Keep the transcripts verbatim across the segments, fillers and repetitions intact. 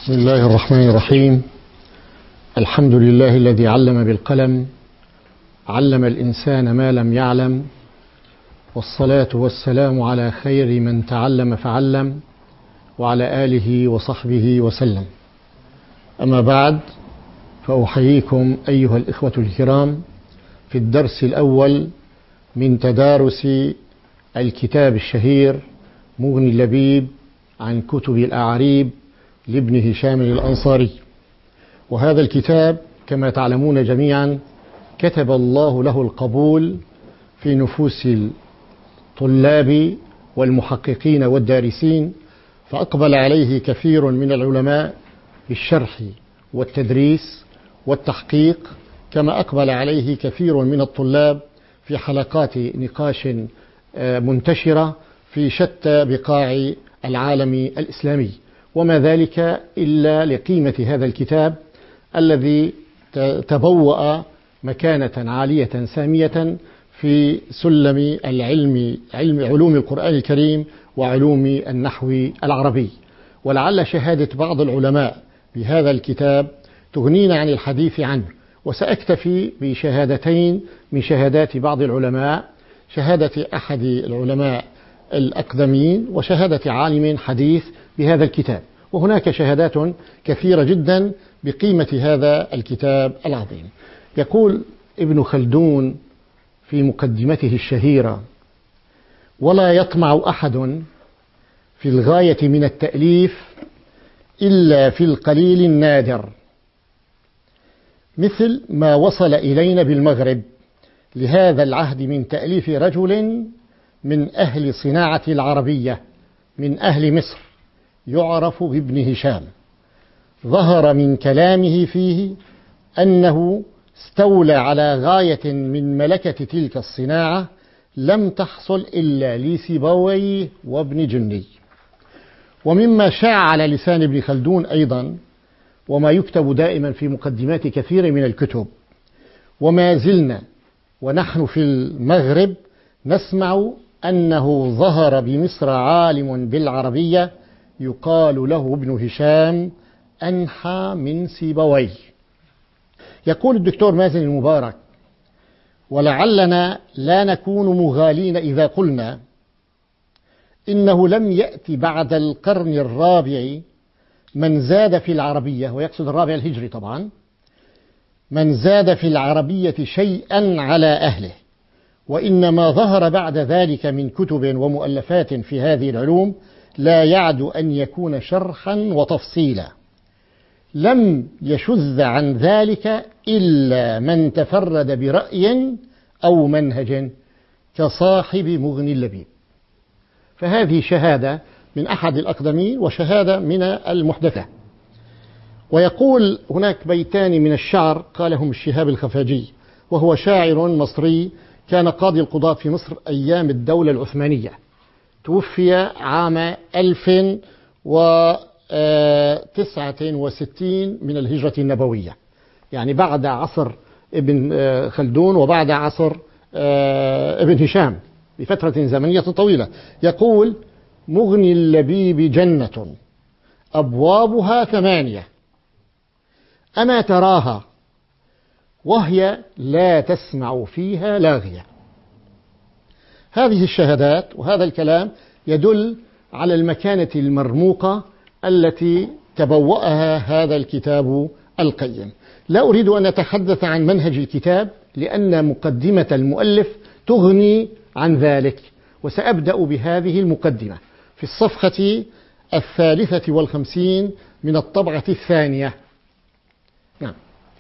بسم الله الرحمن الرحيم. الحمد لله الذي علم بالقلم، علم الإنسان ما لم يعلم، والصلاة والسلام على خير من تعلم فعلم، وعلى آله وصحبه وسلم. أما بعد، فأحييكم أيها الإخوة الكرام في الدرس الأول من تدارس الكتاب الشهير مغني اللبيب عن كتب الأعاريب لابن هشام الأنصاري. وهذا الكتاب كما تعلمون جميعا كتب الله له القبول في نفوس الطلاب والمحققين والدارسين، فأقبل عليه كثير من العلماء في الشرح والتدريس والتحقيق، كما أقبل عليه كثير من الطلاب في حلقات نقاش منتشرة في شتى بقاع العالم الإسلامي. وما ذلك إلا لقيمة هذا الكتاب الذي تبوأ مكانة عالية سامية في سلم العلم، علم علوم القرآن الكريم وعلوم النحو العربي. ولعل شهادة بعض العلماء بهذا الكتاب تغنينا عن الحديث عنه، وسأكتفي بشهادتين من شهادات بعض العلماء، شهادة أحد العلماء الأقدمين وشهادة عالم حديث بهذا الكتاب. وهناك شهادات كثيرة جدا بقيمة هذا الكتاب العظيم. يقول ابن خلدون في مقدمته الشهيرة: ولا يطمع أحد في الغاية من التأليف إلا في القليل النادر، مثل ما وصل إلينا بالمغرب لهذا العهد من تأليف رجل من أهل صناعة العربية من أهل مصر يعرف بابن هشام. ظهر من كلامه فيه أنه استولى على غاية من ملكة تلك الصناعة لم تحصل إلا لسيبويه وابن جني. ومما شاع على لسان ابن خلدون أيضا، وما يكتب دائما في مقدمات كثير من الكتب، وما زلنا ونحن في المغرب نسمع أنه ظهر بمصر عالم بالعربية يقال له ابن هشام أنحى من سيبويه. يقول الدكتور مازن المبارك: ولعلنا لا نكون مغالين إذا قلنا إنه لم يأتي بعد القرن الرابع من زاد في العربية، ويقصد الرابع الهجري طبعا، من زاد في العربية شيئا على أهله، وإنما ظهر بعد ذلك من كتب ومؤلفات في هذه العلوم لا يعد أن يكون شرحا وتفصيلا، لم يشذ عن ذلك إلا من تفرد برأي أو منهج كصاحب مغني اللبيب. فهذه شهادة من أحد الأقدمين وشهادة من المحدثة. ويقول هناك بيتان من الشعر قالهم الشهاب الخفاجي، وهو شاعر مصري كان قاضي القضاة في مصر أيام الدولة العثمانية، توفي عام ألف وتسعة وستين من الهجرة النبوية، يعني بعد عصر ابن خلدون وبعد عصر ابن هشام بفترة زمنية طويلة. يقول: مغني اللبيب جنة أبوابها ثمانية، أما تراها وهي لا تسمع فيها لاغية. هذه الشهادات وهذا الكلام يدل على المكانة المرموقة التي تبوأها هذا الكتاب القيم. لا أريد أن أتحدث عن منهج الكتاب لأن مقدمة المؤلف تغني عن ذلك، وسأبدأ بهذه المقدمة في الصفحة الثالثة والخمسين من الطبعة الثانية. نعم.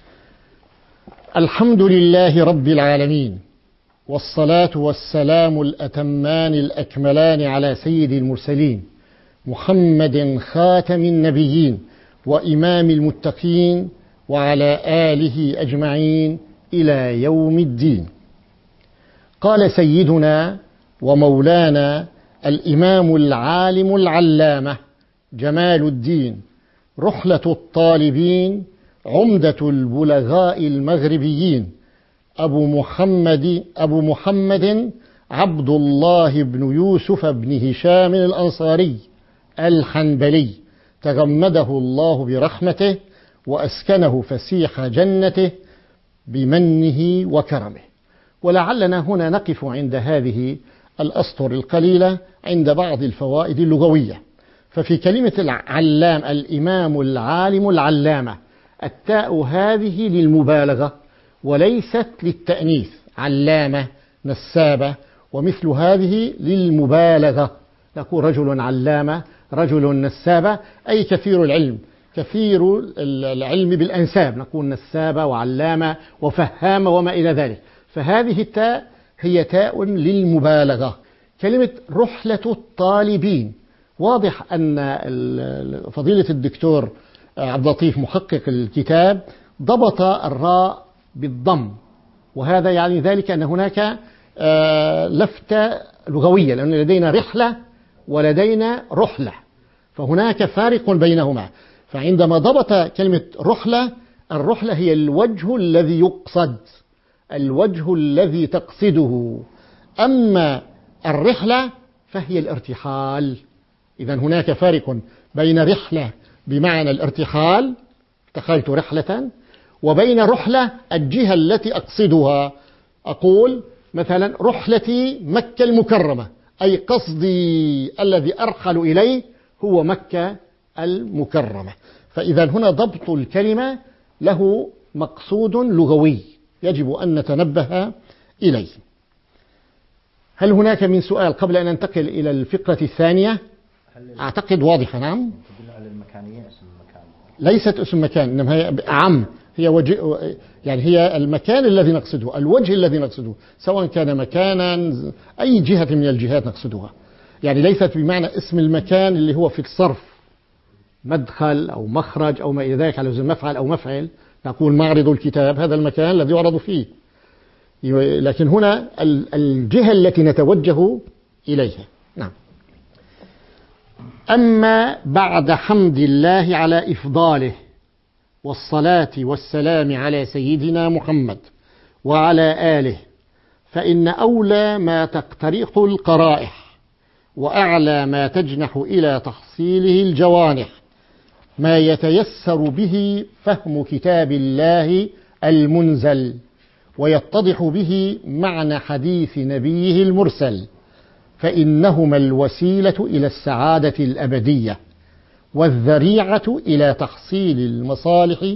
الحمد لله رب العالمين، والصلاة والسلام الأتمان الأكملان على سيد المرسلين محمد خاتم النبيين وإمام المتقين، وعلى آله أجمعين إلى يوم الدين. قال سيدنا ومولانا الإمام العالم العلامة جمال الدين رحلة الطالبين عمدة البلغاء المغربيين أبو محمد أبو محمد عبد الله بن يوسف بن هشام الأنصاري الحنبلي تغمده الله برحمته وأسكنه فسيح جنته بمنه وكرمه. ولعلنا هنا نقف عند هذه الأسطر القليلة عند بعض الفوائد اللغوية. ففي كلمة العلام، الإمام العالم العلامة، التاء هذه للمبالغة وليست للتأنيث، علامة نسابة، ومثل هذه للمبالغة، نقول رجل علامة، رجل نسابة، أي كثير العلم، كثير العلم بالأنساب، نقول نسابة وعلامة وفهامة وما إلى ذلك. فهذه التاء هي تاء للمبالغة. كلمة رحلة الطالبين، واضح أن فضيلة الدكتور عبد اللطيف محقق الكتاب ضبط الراء بالضم، وهذا يعني ذلك أن هناك لفتة لغوية، لأن لدينا رحلة ولدينا رحلة، فهناك فارق بينهما. فعندما ضبط كلمة رحلة، الرحلة هي الوجه الذي يقصد، الوجه الذي تقصده، أما الرحلة فهي الارتحال. إذن هناك فارق بين رحلة بمعنى الارتحال، اتخذت رحلة، وبين رحلة الجهة التي أقصدها. أقول مثلا رحلتي مكة المكرمة، أي قصدي الذي أرحل إليه هو مكة المكرمة. فإذا هنا ضبط الكلمة له مقصود لغوي يجب أن نتنبه إليه. هل هناك من سؤال قبل أن ننتقل إلى الفقرة الثانية؟ أعتقد واضحة. نعم. ليست اسم مكان، إنما هي أعم، هي وجه، يعني هي المكان الذي نقصده، الوجه الذي نقصده، سواء كان مكانا أي جهة من الجهات نقصدها، يعني ليست بمعنى اسم المكان اللي هو في الصرف مدخل أو مخرج أو ما إلى ذلك على وزن مفعل أو مفعل، نقول معرض الكتاب هذا المكان الذي يعرض فيه، لكن هنا الجهة التي نتوجه إليها. نعم. أما بعد حمد الله على إفضاله والصلاة والسلام على سيدنا محمد وعلى آله، فإن أولى ما تقترح القرائح وأعلى ما تجنح إلى تحصيله الجوانح ما يتيسر به فهم كتاب الله المنزل، ويتضح به معنى حديث نبيه المرسل، فإنهما الوسيلة إلى السعادة الأبدية والذريعة إلى تحصيل المصالح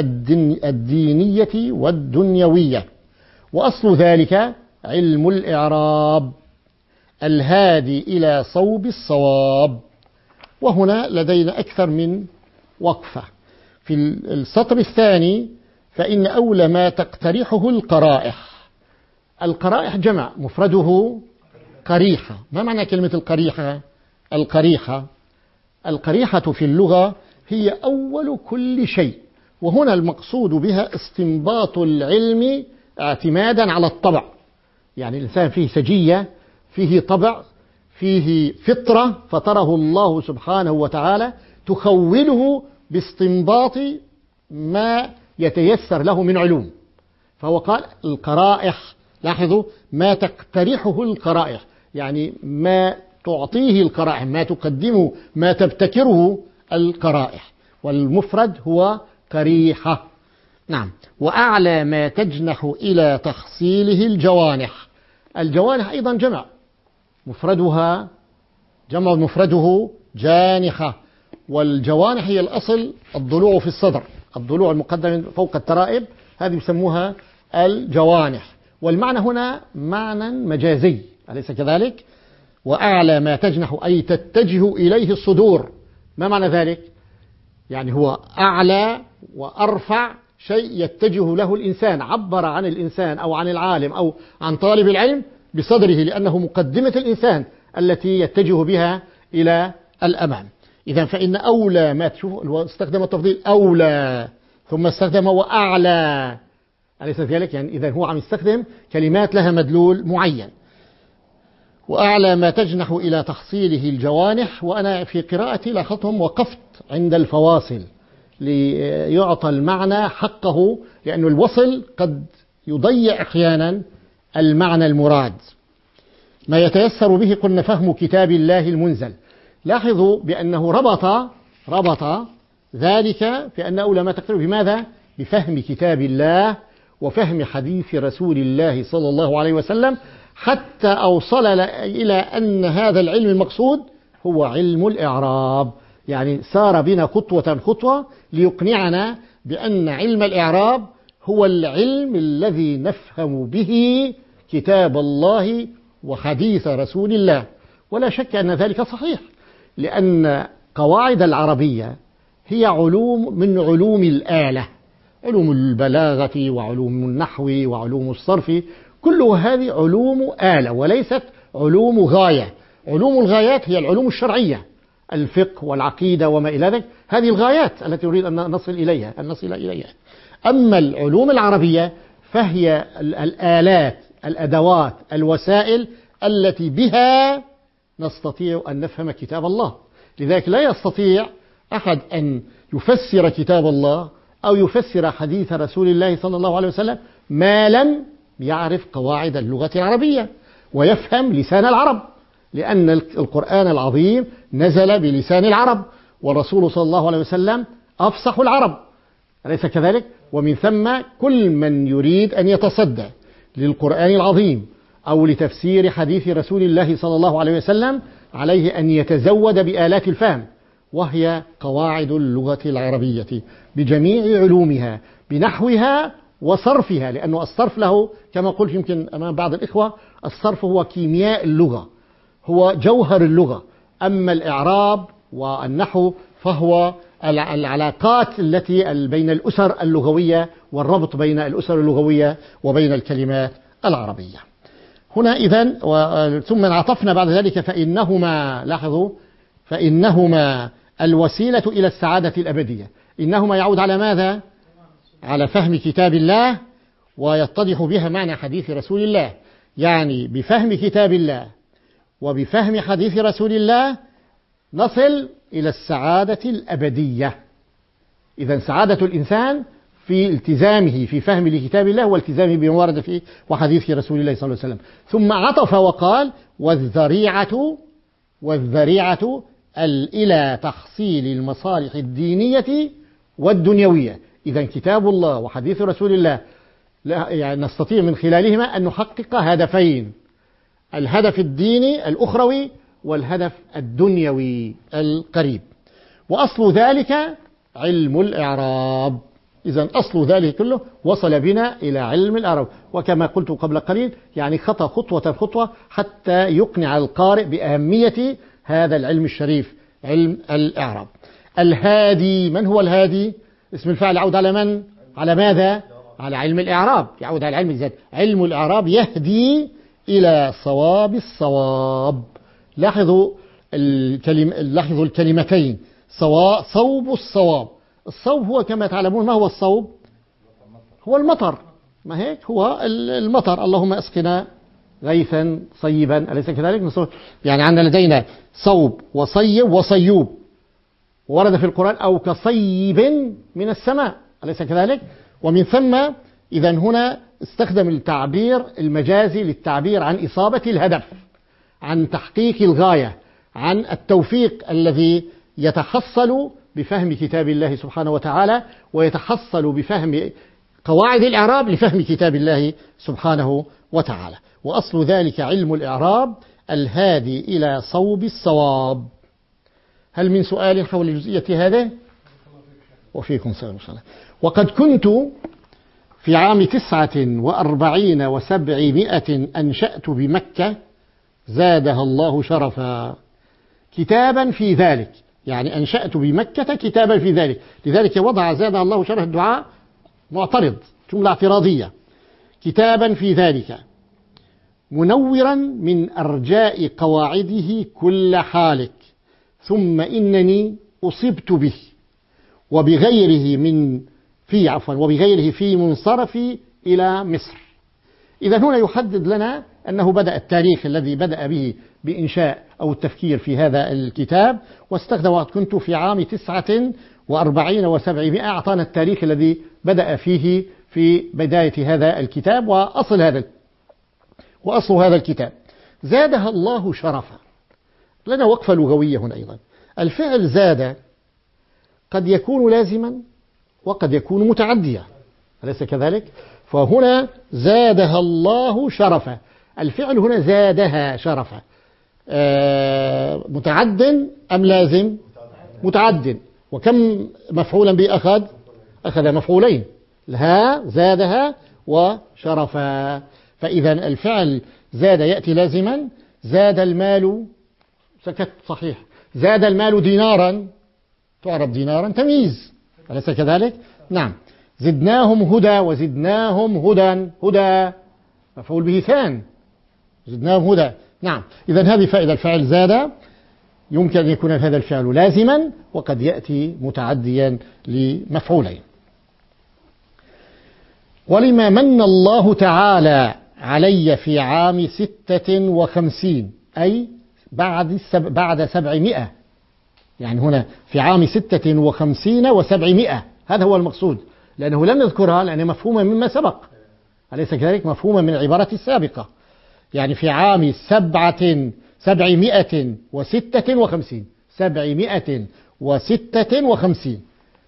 الدينية والدنيوية. وأصل ذلك علم الإعراب الهادي إلى صوب الصواب. وهنا لدينا أكثر من وقفة. في السطر الثاني فإن أولى ما تقترحه القرائح. القرائح جمع، مفرده قريحة. ما معنى كلمة القريحة؟ القريحة القريحة في اللغة هي أول كل شيء، وهنا المقصود بها استنباط العلم اعتمادا على الطبع. يعني الإنسان فيه سجية، فيه طبع، فيه فطرة فطره الله سبحانه وتعالى تخوله باستنباط ما يتيسر له من علوم. فهو قال القرائح، لاحظوا ما تقترحه القرائح، يعني ما تعطيه القرائح، ما تقدمه، ما تبتكره القرائح، والمفرد هو قريحة. نعم. وأعلى ما تجنح إلى تحصيله الجوانح. الجوانح أيضا جمع، مفردها جمع، مفرده جانحة، والجوانح هي الأصل الضلوع في الصدر، الضلوع المقدمة فوق الترائب، هذه يسموها الجوانح. والمعنى هنا معنى مجازي، أليس كذلك؟ وأعلى ما تجنح أي تتجه إليه الصدور. ما معنى ذلك؟ يعني هو أعلى وأرفع شيء يتجه له الإنسان. عبر عن الإنسان أو عن العالم أو عن طالب العلم بصدره، لأنه مقدمة الإنسان التي يتجه بها إلى الأمام. إذا فإن أولى ما تشوف، استخدم التفضيل أولى ثم استخدم وأعلى، أليس ذلك؟ يعني إذا هو عم يستخدم كلمات لها مدلول معين. وأعلى ما تجنح إلى تحصيله الجوانح. وأنا في قراءتي لاحظتهم وقفت عند الفواصل ليعطى المعنى حقه، لأن الوصل قد يضيع أحيانا المعنى المراد. ما يتيسر به قلنا فهم كتاب الله المنزل. لاحظوا بأنه ربط ربط ذلك في أن أولى ما تقترب بماذا؟ بفهم كتاب الله وفهم حديث رسول الله صلى الله عليه وسلم، حتى أوصل إلى أن هذا العلم المقصود هو علم الإعراب. يعني سار بنا خطوة خطوة ليقنعنا بأن علم الإعراب هو العلم الذي نفهم به كتاب الله وحديث رسول الله. ولا شك أن ذلك صحيح، لأن قواعد العربية هي علوم من علوم الآلة، علوم البلاغة وعلوم النحو وعلوم الصرف، كل هذه علوم آلة وليست علوم غاية. علوم الغايات هي العلوم الشرعية، الفقه والعقيدة وما إلى ذلك، هذه الغايات التي نريد أن نصل إليها أن نصل إليها. أما العلوم العربية فهي الآلات، الأدوات، الوسائل التي بها نستطيع أن نفهم كتاب الله. لذلك لا يستطيع أحد أن يفسر كتاب الله أو يفسر حديث رسول الله صلى الله عليه وسلم ما لم يعرف قواعد اللغة العربية ويفهم لسان العرب، لأن القرآن العظيم نزل بلسان العرب، والرسول صلى الله عليه وسلم أفصح العرب، أليس كذلك؟ ومن ثم كل من يريد أن يتصدى للقرآن العظيم أو لتفسير حديث رسول الله صلى الله عليه وسلم عليه أن يتزود بآلات الفهم، وهي قواعد اللغة العربية بجميع علومها، بنحوها وصرفها، لأنه الصرف له كما قلت يمكن أمام بعض الإخوة، الصرف هو كيمياء اللغة، هو جوهر اللغة. أما الإعراب والنحو فهو العلاقات التي بين الأسر اللغوية والربط بين الأسر اللغوية وبين الكلمات العربية. هنا إذن ثم عطفنا بعد ذلك فإنهما، لاحظوا، فإنهما الوسيلة إلى السعادة الأبدية. إنهما يعود على ماذا؟ على فهم كتاب الله، ويتضح بها معنى حديث رسول الله. يعني بفهم كتاب الله وبفهم حديث رسول الله نصل إلى السعادة الأبدية. إذن سعادة الإنسان في التزامه في فهم لكتاب الله والتزامه بما ورد فيه وحديث رسول الله صلى الله عليه وسلم. ثم عطف وقال والذريعة والذريعة إلى تحصيل المصالح الدينية والدنيوية. إذن كتاب الله وحديث رسول الله يعني نستطيع من خلالهما أن نحقق هدفين: الهدف الديني الأخروي والهدف الدنيوي القريب. وأصل ذلك علم الإعراب. إذن أصل ذلك كله وصل بنا إلى علم الإعراب، وكما قلت قبل قليل يعني خطى خطوة خطوة حتى يقنع القارئ بأهمية هذا العلم الشريف، علم الإعراب. الهادي، من هو الهادي؟ اسم الفاعل يعود على من؟ على ماذا؟ على علم الإعراب، يعود على علم الذات. علم الإعراب يهدي إلى صواب الصواب. لاحظوا الكلم... لاحظوا الكلمتين صوا... صوب الصواب. الصوب هو كما تعلمون، ما هو الصوب؟ هو المطر، ما هيك؟ هو المطر. اللهم اسقنا غيثا صيبا، أليس كذلك؟ يعني عندنا لدينا صوب وصيب وصيوب، ورد في القرآن أو كصيب من السماء، أليس كذلك؟ ومن ثم إذن هنا استخدم التعبير المجازي للتعبير عن إصابة الهدف، عن تحقيق الغاية، عن التوفيق الذي يتحصل بفهم كتاب الله سبحانه وتعالى، ويتحصل بفهم قواعد الإعراب لفهم كتاب الله سبحانه وتعالى. وأصل ذلك علم الإعراب الهادي إلى صوب الصواب. هل من سؤال حول جزئية هذا؟ وفيكم سؤال. وقد كنت في عام تسعة وأربعين وسبعمائة أنشأت بمكة زادها الله شرفا كتابا في ذلك، يعني أنشأت بمكة كتابا في ذلك. لذلك وضع زادها الله شرف الدعاء معترض، جملة اعتراضية. كتابا في ذلك منورا من أرجاء قواعده كل حالك، ثم إنني أصبت به وبغيره من في عفوا وبغيره في منصرفي إلى مصر. إذا هنا يحدد لنا أنه بدأ التاريخ الذي بدأ به بإنشاء أو التفكير في هذا الكتاب، واستخدم وقت كنت في عام تسعة وأربعين وسبعمائة، أعطانا التاريخ الذي بدأ فيه في بداية هذا الكتاب وأصل هذا وأصل هذا الكتاب. زادها الله شرفا. لنا وقفة لغوية هنا أيضا. الفعل زاد قد يكون لازما وقد يكون متعديا، أليس كذلك؟ فهنا زادها الله شرفا، الفعل هنا زادها شرفا، آه متعد أم لازم؟ متعد. وكم مفعولا به أخذ؟ أخذ مفعولين، لها زادها وشرفا. فإذا الفعل زاد يأتي لازما. زاد المال، سكت صحيح، زاد المال دينارا، تعرب دينارا تمييز، أليس كذلك؟ نعم. زدناهم هدى وزدناهم هدى، هدى مفعول به ثان، زدناهم هدى. نعم. إذا هذه فائدة الفعل زاد، يمكن أن يكون هذا الفعل لازما وقد يأتي متعديا لمفعولين. ولما من الله تعالى علي في عام ستة وخمسين، أي بعد السب... بعد سبعمائة، يعني هنا في عام ستة وخمسين وسبعمائة، هذا هو المقصود، لأنه لم يذكرها لأنها مفهومة مما سبق، أليس كذلك؟ مفهومة من العبارة السابقة، يعني في عام سبعة سبعمائة وستة وخمسين، سبعمائة وستة وخمسين.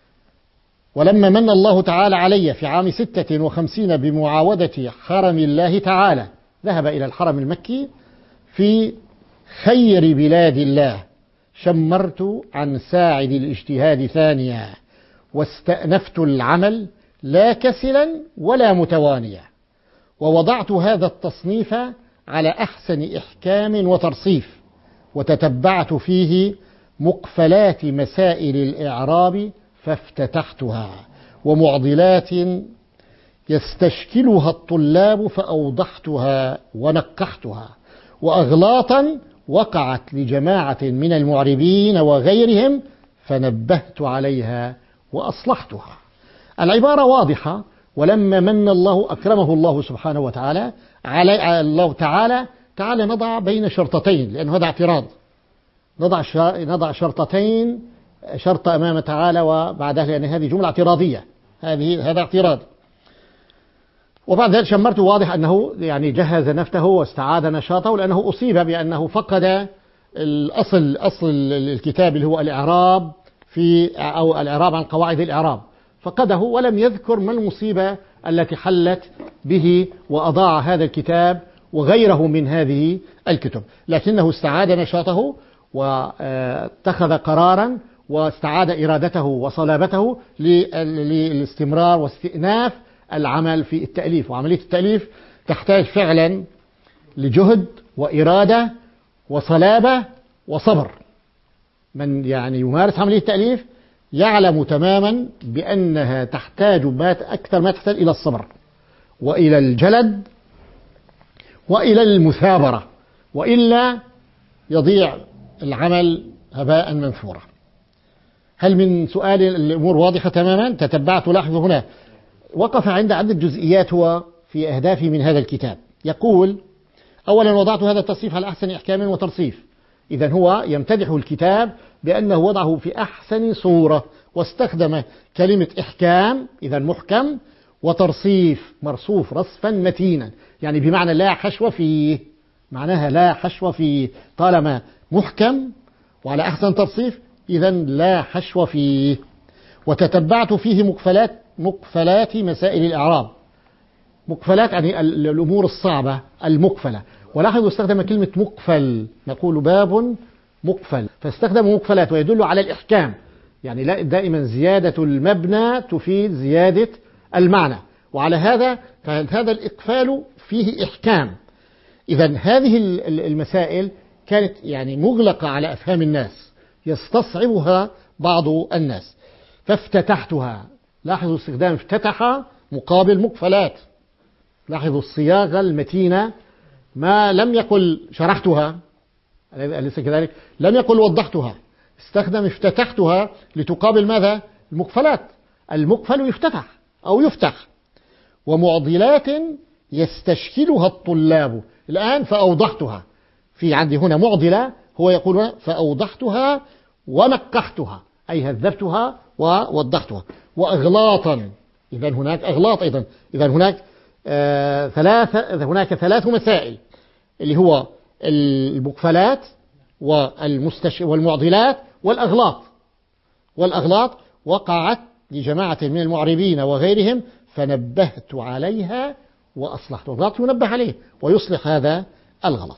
ولما من الله تعالى علي في عام ستة وخمسين بمعاودة حرم الله تعالى، ذهب إلى الحرم المكي في خير بلاد الله، شمرت عن ساعد الاجتهاد ثانيا، واستأنفت العمل لا كسلا ولا متوانيا، ووضعت هذا التصنيف على أحسن إحكام وترصيف، وتتبعت فيه مقفلات مسائل الإعراب فافتتحتها، ومعضلات يستشكلها الطلاب فأوضحتها ونقحتها، وأغلاطا وقعت لجماعة من المعربين وغيرهم فنبهت عليها وأصلحتها. العبارة واضحة. ولما من الله أكرمه الله سبحانه وتعالى على الله تعالى تعالى نضع بين شرطتين، لأنه هذا اعتراض، نضع نضع شرطتين، شرط أمام تعالى وبعدها، لأن هذه جملة اعتراضية، هذه هذا اعتراض. وبعد ذلك شمرت، واضح أنه يعني جهز نفسه واستعاد نشاطه، لأنه أصيب بأنه فقد الأصل أصل الكتاب اللي هو الإعراب في أو الإعراب عن قواعد الإعراب، فقده ولم يذكر ما المصيبة التي حلت به وأضاع هذا الكتاب وغيره من هذه الكتب، لكنه استعاد نشاطه واتخذ قرارا واستعاد إرادته وصلابته للاستمرار واستئناف العمل في التأليف. وعملية التأليف تحتاج فعلا لجهد وإرادة وصلابة وصبر. من يعني يمارس عملية التأليف يعلم تماما بأنها تحتاج ما أكثر ما تحتاج إلى الصبر وإلى الجلد وإلى المثابرة، وإلا يضيع العمل هباء منثورا. هل من سؤال الأمور واضحة تماما؟ تتبعت. لاحظوا هنا وقف عند عدة جزئيات هو في أهدافه من هذا الكتاب. يقول: أولا وضعت هذا التصنيف على أحسن إحكام وترصيف. إذن هو يمتدح الكتاب بأنه وضعه في أحسن صورة، واستخدم كلمة إحكام إذن محكم، وترصيف مرصوف رصفا متينا، يعني بمعنى لا حشو فيه، معناها لا حشو فيه، طالما محكم وعلى أحسن ترصيف إذن لا حشو فيه. وتتبعت فيه مقفلات مقفلات مسائل الإعراب، مقفلات يعني الأمور الصعبة المقفلة. ولاحظوا استخدم كلمة مقفل، نقول باب مقفل، فاستخدم مقفلات ويدل على الإحكام، يعني لا دائما زيادة المبنى تفيد زيادة المعنى، وعلى هذا فهذا الإقفال فيه إحكام. إذن هذه المسائل كانت يعني مغلقة على أفهام الناس، يستصعبها بعض الناس، فافتتحتها. لاحظوا استخدام افتتح مقابل مقفلات، لاحظوا الصياغة المتينة، ما لم يقل شرحتها، أليس كذلك؟ لم يقل وضحتها، استخدم افتتحتها لتقابل ماذا؟ المقفلات، المقفل يفتتح أو يفتح. ومعضلات يستشكلها الطلاب، الآن فأوضحتها، في عندي هنا معضلة، هو يقول فأوضحتها ونقحتها، أي هذبتها ووضحتها. وأغلاطا، إذا هناك أغلاط أيضا، إذا هناك آه ثلاثة هناك ثلاث مسائل، اللي هو المقفلات والمستش والمعضلات والأغلاط والأغلاط وقعت لجماعة من المعربين وغيرهم فنبهت عليها وأصلحت. الغلط ينبه عليه ويصلح هذا الغلط.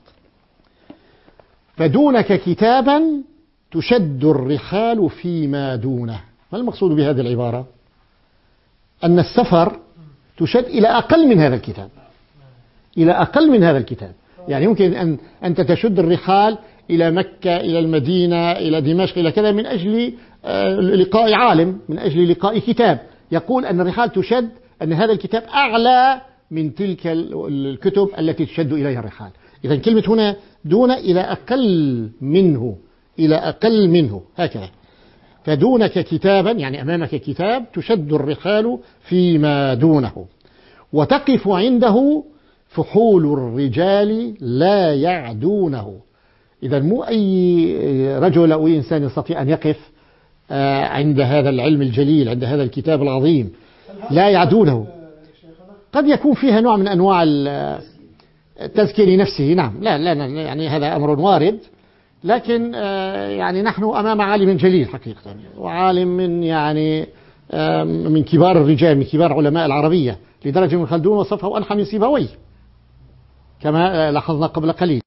فدونك كتابا تشد الرحال فيما دونه. ما المقصود بهذه العبارة؟ أن السفر تشد إلى أقل من هذا الكتاب، إلى أقل من هذا الكتاب. يعني يمكن أن أنت تشد الرحال إلى مكة، إلى المدينة، إلى دمشق، إلى كذا من أجل لقاء عالم، من أجل لقاء كتاب. يقول أن الرحال تشد، أن هذا الكتاب أعلى من تلك الكتب التي تشد إليها الرحال. إذا كلمة هنا دون إلى أقل منه، إلى أقل منه هكذا. فدونك كتابا يعني أمامك كتاب تشد الرحال فيما دونه، وتقف عنده فحول الرجال لا يعدونه. إذا مو أي رجل أو أي إنسان يستطيع أن يقف عند هذا العلم الجليل، عند هذا الكتاب العظيم لا يعدونه. قد يكون فيها نوع من أنواع التزكية لنفسه، نعم، لا لا يعني هذا أمر وارد، لكن يعني نحن أمام عالم جليل حقيقة، وعالم من يعني من كبار الرجال، من كبار علماء العربية، لدرجة من خلدون وصفه ألحى من سيبويه كما لاحظنا قبل قليل.